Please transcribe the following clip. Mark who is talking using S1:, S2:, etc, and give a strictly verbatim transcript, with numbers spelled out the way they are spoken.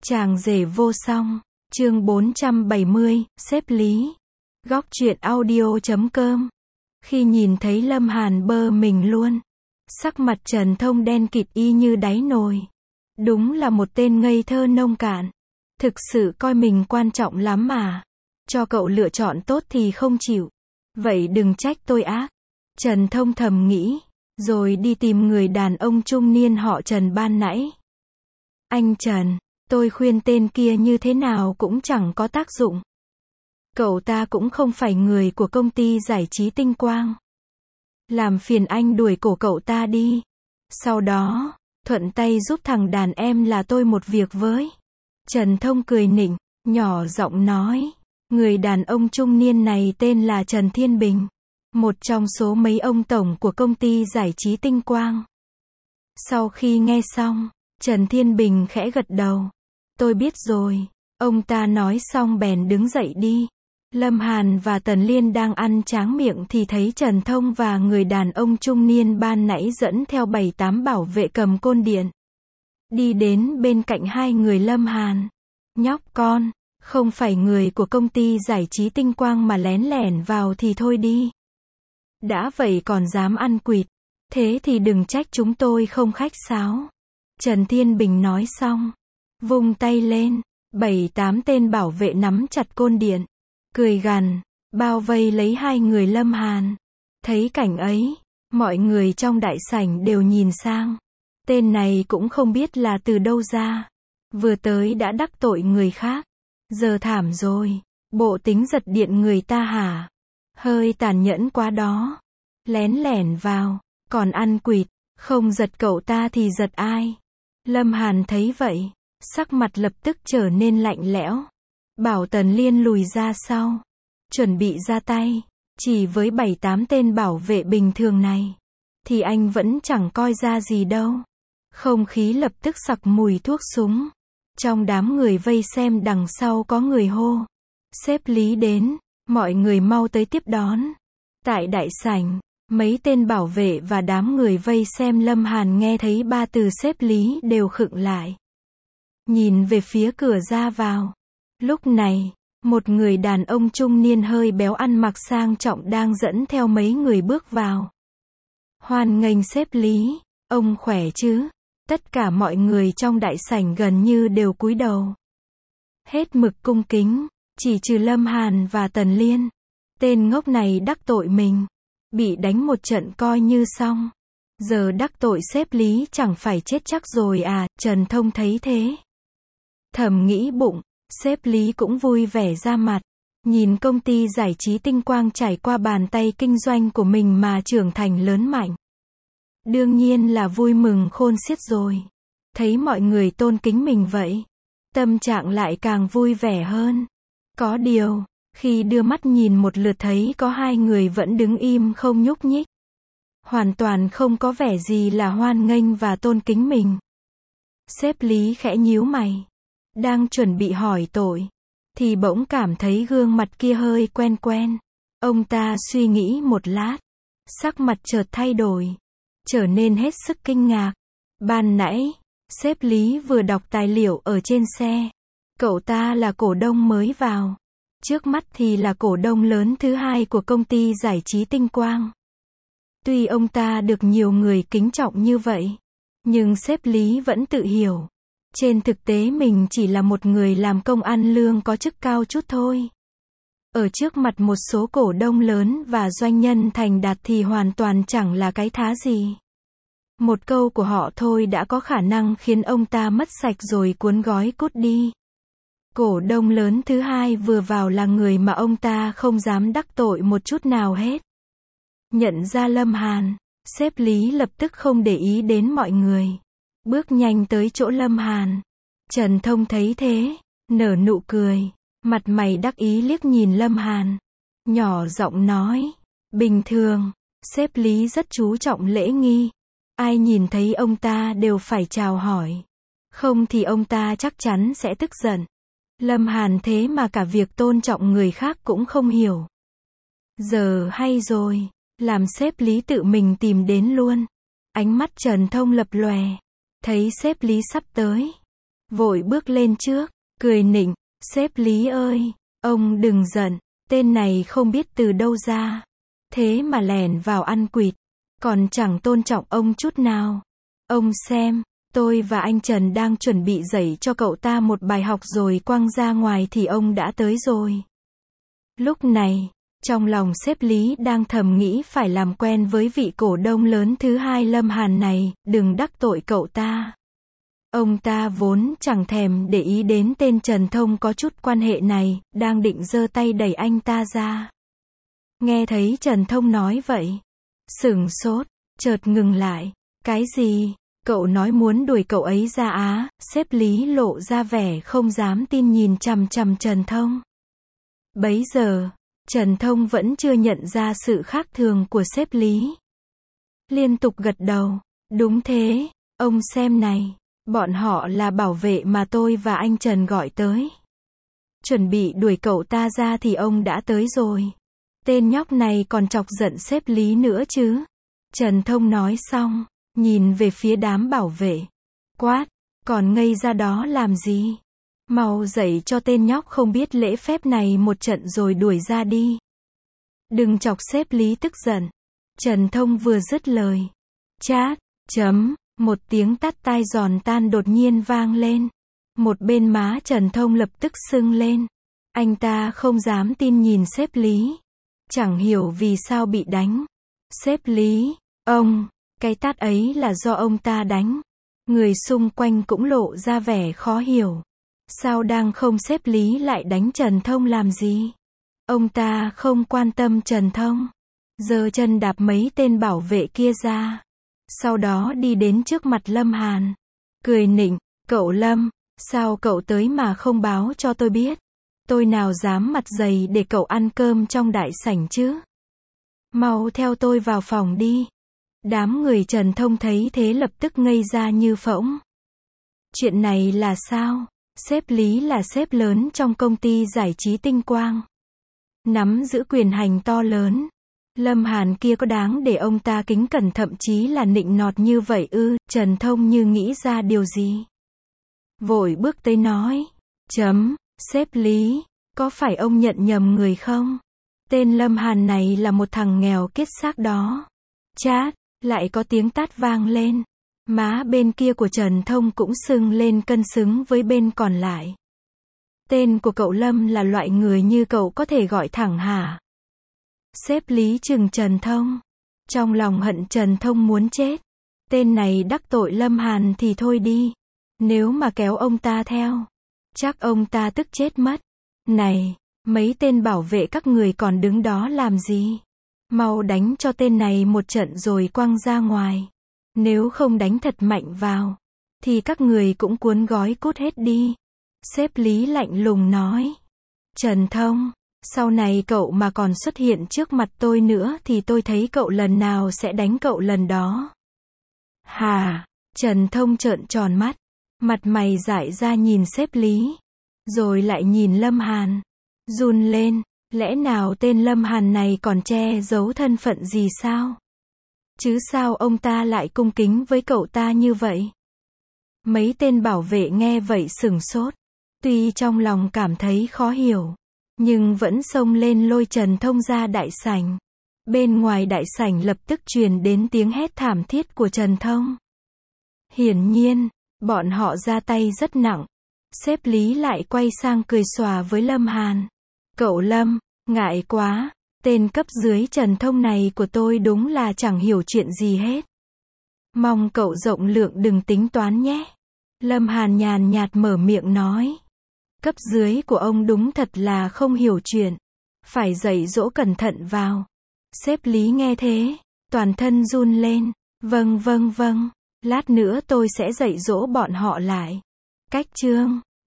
S1: Chàng rể vô song, chương bốn trăm bảy mươi, xếp Lý. Góc truyện audio chấm com. Khi nhìn thấy Lâm Hàn bơ mình luôn. Sắc mặt Trần Thông đen kịt y như đáy nồi. Đúng là một tên ngây thơ nông cạn. Thực sự coi mình quan trọng lắm mà. Cho cậu lựa chọn tốt thì không chịu. Vậy đừng trách tôi ác. Trần Thông thầm nghĩ. Rồi đi tìm người đàn ông trung niên họ Trần ban nãy. Anh Trần, tôi khuyên tên kia như thế nào cũng chẳng có tác dụng. Cậu ta cũng không phải người của công ty giải trí Tinh Quang. Làm phiền anh đuổi cổ cậu ta đi. Sau đó, thuận tay giúp thằng đàn em là tôi một việc với. Trần Thông cười nịnh, nhỏ giọng nói. Người đàn ông trung niên này tên là Trần Thiên Bình. Một trong số mấy ông tổng của công ty giải trí Tinh Quang. Sau khi nghe xong, Trần Thiên Bình khẽ gật đầu. Tôi biết rồi. Ông ta nói xong bèn đứng dậy đi. Lâm Hàn và Tần Liên đang ăn tráng miệng thì thấy Trần Thông và người đàn ông trung niên ban nãy dẫn theo bảy tám bảo vệ cầm côn điện. Đi đến bên cạnh hai người Lâm Hàn. Nhóc con, không phải người của công ty giải trí Tinh Quang mà lén lẻn vào thì thôi đi. Đã vậy còn dám ăn quỵt. Thế thì đừng trách chúng tôi không khách sáo. Trần Thiên Bình nói xong. Vung tay lên. Bảy tám tên bảo vệ nắm chặt côn điện. Cười gằn. Bao vây lấy hai người Lâm Hàn. Thấy cảnh ấy. Mọi người trong đại sảnh đều nhìn sang. Tên này cũng không biết là từ đâu ra. Vừa tới đã đắc tội người khác. Giờ thảm rồi. Bộ tính giật điện người ta hả? Hơi tàn nhẫn quá đó. Lén lẻn vào. Còn ăn quỵt. Không giật cậu ta thì giật ai? Lâm Hàn thấy vậy. Sắc mặt lập tức trở nên lạnh lẽo. Bảo Tần Liên lùi ra sau. Chuẩn bị ra tay. Chỉ với bảy tám tên bảo vệ bình thường này. Thì anh vẫn chẳng coi ra gì đâu. Không khí lập tức sặc mùi thuốc súng. Trong đám người vây xem đằng sau có người hô. Xếp Lý đến. Mọi người mau tới tiếp đón. Tại đại sảnh. Mấy tên bảo vệ và đám người vây xem Lâm Hàn nghe thấy ba từ xếp Lý đều khựng lại. Nhìn về phía cửa ra vào. Lúc này, một người đàn ông trung niên hơi béo ăn mặc sang trọng đang dẫn theo mấy người bước vào. Hoan nghênh xếp Lý, ông khỏe chứ? Tất cả mọi người trong đại sảnh gần như đều cúi đầu. Hết mực cung kính, chỉ trừ Lâm Hàn và Tần Liên. Tên ngốc này đắc tội mình. Bị đánh một trận coi như xong. Giờ đắc tội xếp Lý chẳng phải chết chắc rồi à, Trần Thông thấy thế. Thầm nghĩ bụng, xếp Lý cũng vui vẻ ra mặt. Nhìn công ty giải trí Tinh Quang trải qua bàn tay kinh doanh của mình mà trưởng thành lớn mạnh. Đương nhiên là vui mừng khôn xiết rồi. Thấy mọi người tôn kính mình vậy. Tâm trạng lại càng vui vẻ hơn. Có điều, khi đưa mắt nhìn một lượt thấy có hai người vẫn đứng im không nhúc nhích. Hoàn toàn không có vẻ gì là hoan nghênh và tôn kính mình. Xếp Lý khẽ nhíu mày. Đang chuẩn bị hỏi tội. Thì bỗng cảm thấy gương mặt kia hơi quen quen. Ông ta suy nghĩ một lát. Sắc mặt chợt thay đổi. Trở nên hết sức kinh ngạc. Ban nãy, xếp Lý vừa đọc tài liệu ở trên xe. Cậu ta là cổ đông mới vào. Trước mắt thì là cổ đông lớn thứ hai của công ty giải trí Tinh Quang. Tuy ông ta được nhiều người kính trọng như vậy. Nhưng xếp Lý vẫn tự hiểu. Trên thực tế mình chỉ là một người làm công ăn lương có chức cao chút thôi. Ở trước mặt một số cổ đông lớn và doanh nhân thành đạt thì hoàn toàn chẳng là cái thá gì. Một câu của họ thôi đã có khả năng khiến ông ta mất sạch rồi cuốn gói cút đi. Cổ đông lớn thứ hai vừa vào là người mà ông ta không dám đắc tội một chút nào hết. Nhận ra Lâm Hàn, xếp Lý lập tức không để ý đến mọi người. Bước nhanh tới chỗ Lâm Hàn. Trần Thông thấy thế, nở nụ cười, mặt mày đắc ý liếc nhìn Lâm Hàn. Nhỏ giọng nói, bình thường, xếp Lý rất chú trọng lễ nghi. Ai nhìn thấy ông ta đều phải chào hỏi. Không thì ông ta chắc chắn sẽ tức giận. Lâm Hàn thế mà cả việc tôn trọng người khác cũng không hiểu. Giờ hay rồi, làm xếp Lý tự mình tìm đến luôn. Ánh mắt Trần Thông lập lòe. Thấy xếp Lý sắp tới. vội bước lên trước, cười nịnh, sếp Lý ơi, ông đừng giận, tên này không biết từ đâu ra. Thế mà lẻn vào ăn quỵt, còn chẳng tôn trọng ông chút nào. Ông xem, tôi và anh Trần đang chuẩn bị dạy cho cậu ta một bài học rồi quăng ra ngoài thì ông đã tới rồi. Lúc này, trong lòng sếp Lý đang thầm nghĩ phải làm quen với vị cổ đông lớn thứ hai Lâm Hàn này, đừng đắc tội cậu ta. Ông ta vốn chẳng thèm để ý đến tên Trần Thông có chút quan hệ này, đang định giơ tay đẩy anh ta ra. Nghe thấy Trần Thông nói vậy, sửng sốt, chợt ngừng lại. Cái gì? Cậu nói muốn đuổi cậu ấy ra á? Sếp Lý lộ ra vẻ không dám tin nhìn chằm chằm Trần Thông. Bấy giờ, Trần Thông vẫn chưa nhận ra sự khác thường của sếp Lý. Liên tục gật đầu. Đúng thế, ông xem này, bọn họ là bảo vệ mà tôi và anh Trần gọi tới. Chuẩn bị đuổi cậu ta ra thì ông đã tới rồi. Tên nhóc này còn chọc giận sếp Lý nữa chứ. Trần Thông nói xong, nhìn về phía đám bảo vệ. Quát, còn ngây ra đó làm gì? Mau dạy cho tên nhóc không biết lễ phép này một trận rồi đuổi ra đi. Đừng chọc sếp Lý tức giận. Trần Thông vừa dứt lời. Chát, chấm, một tiếng tát tai giòn tan đột nhiên vang lên. Một bên má Trần Thông lập tức sưng lên. Anh ta không dám tin nhìn sếp Lý. Chẳng hiểu vì sao bị đánh. Sếp Lý, ông, cái tát ấy là do ông ta đánh. Người xung quanh cũng lộ ra vẻ khó hiểu. Sao đang không sếp Lý lại đánh Trần Thông làm gì? Ông ta không quan tâm Trần Thông. Giơ chân đạp mấy tên bảo vệ kia ra. Sau đó đi đến trước mặt Lâm Hàn. Cười nịnh, cậu Lâm, sao cậu tới mà không báo cho tôi biết? Tôi nào dám mặt dày để cậu ăn cơm trong đại sảnh chứ? Mau theo tôi vào phòng đi. Đám người Trần Thông thấy thế lập tức ngây ra như phỗng. Chuyện này là sao? Sếp Lý là sếp lớn trong công ty giải trí Tinh Quang. Nắm giữ quyền hành to lớn. Lâm Hàn kia có đáng để ông ta kính cẩn thậm chí là nịnh nọt như vậy ư? Trần Thông như nghĩ ra điều gì. Vội bước tới nói. Chấm, sếp Lý, có phải ông nhận nhầm người không? Tên Lâm Hàn này là một thằng nghèo kiết xác đó. Chát, lại có tiếng tát vang lên. Má bên kia của Trần Thông cũng sưng lên cân xứng với bên còn lại. Tên của cậu Lâm là loại người như cậu có thể gọi thẳng hả? Sếp Lý trừng Trần Thông. Trong lòng hận Trần Thông muốn chết. Tên này đắc tội Lâm Hàn thì thôi đi. Nếu mà kéo ông ta theo, chắc ông ta tức chết mất. Này, mấy tên bảo vệ các người còn đứng đó làm gì? Mau đánh cho tên này một trận rồi quăng ra ngoài. Nếu không đánh thật mạnh vào, thì các người cũng cuốn gói cút hết đi. Sếp Lý lạnh lùng nói. Trần Thông, sau này cậu mà còn xuất hiện trước mặt tôi nữa thì tôi thấy cậu lần nào sẽ đánh cậu lần đó. Hà, Trần Thông trợn tròn mắt. Mặt mày dại ra nhìn sếp Lý. Rồi lại nhìn Lâm Hàn. Run lên, lẽ nào tên Lâm Hàn này còn che giấu thân phận gì sao? Chứ sao ông ta lại cung kính với cậu ta như vậy? Mấy tên bảo vệ nghe vậy sửng sốt. Tuy trong lòng cảm thấy khó hiểu, nhưng vẫn xông lên lôi Trần Thông ra đại sảnh. Bên ngoài đại sảnh lập tức truyền đến tiếng hét thảm thiết của Trần Thông. Hiển nhiên, bọn họ ra tay rất nặng. Sếp Lý lại quay sang cười xòa với Lâm Hàn. Cậu Lâm, ngại quá, tên cấp dưới Trần Thông này của tôi đúng là chẳng hiểu chuyện gì hết. Mong cậu rộng lượng đừng tính toán nhé. Lâm Hàn nhàn nhạt mở miệng nói. Cấp dưới của ông đúng thật là không hiểu chuyện. Phải dạy dỗ cẩn thận vào. Sếp Lý nghe thế, toàn thân run lên. Vâng vâng vâng, lát nữa tôi sẽ dạy dỗ bọn họ lại. Cách chương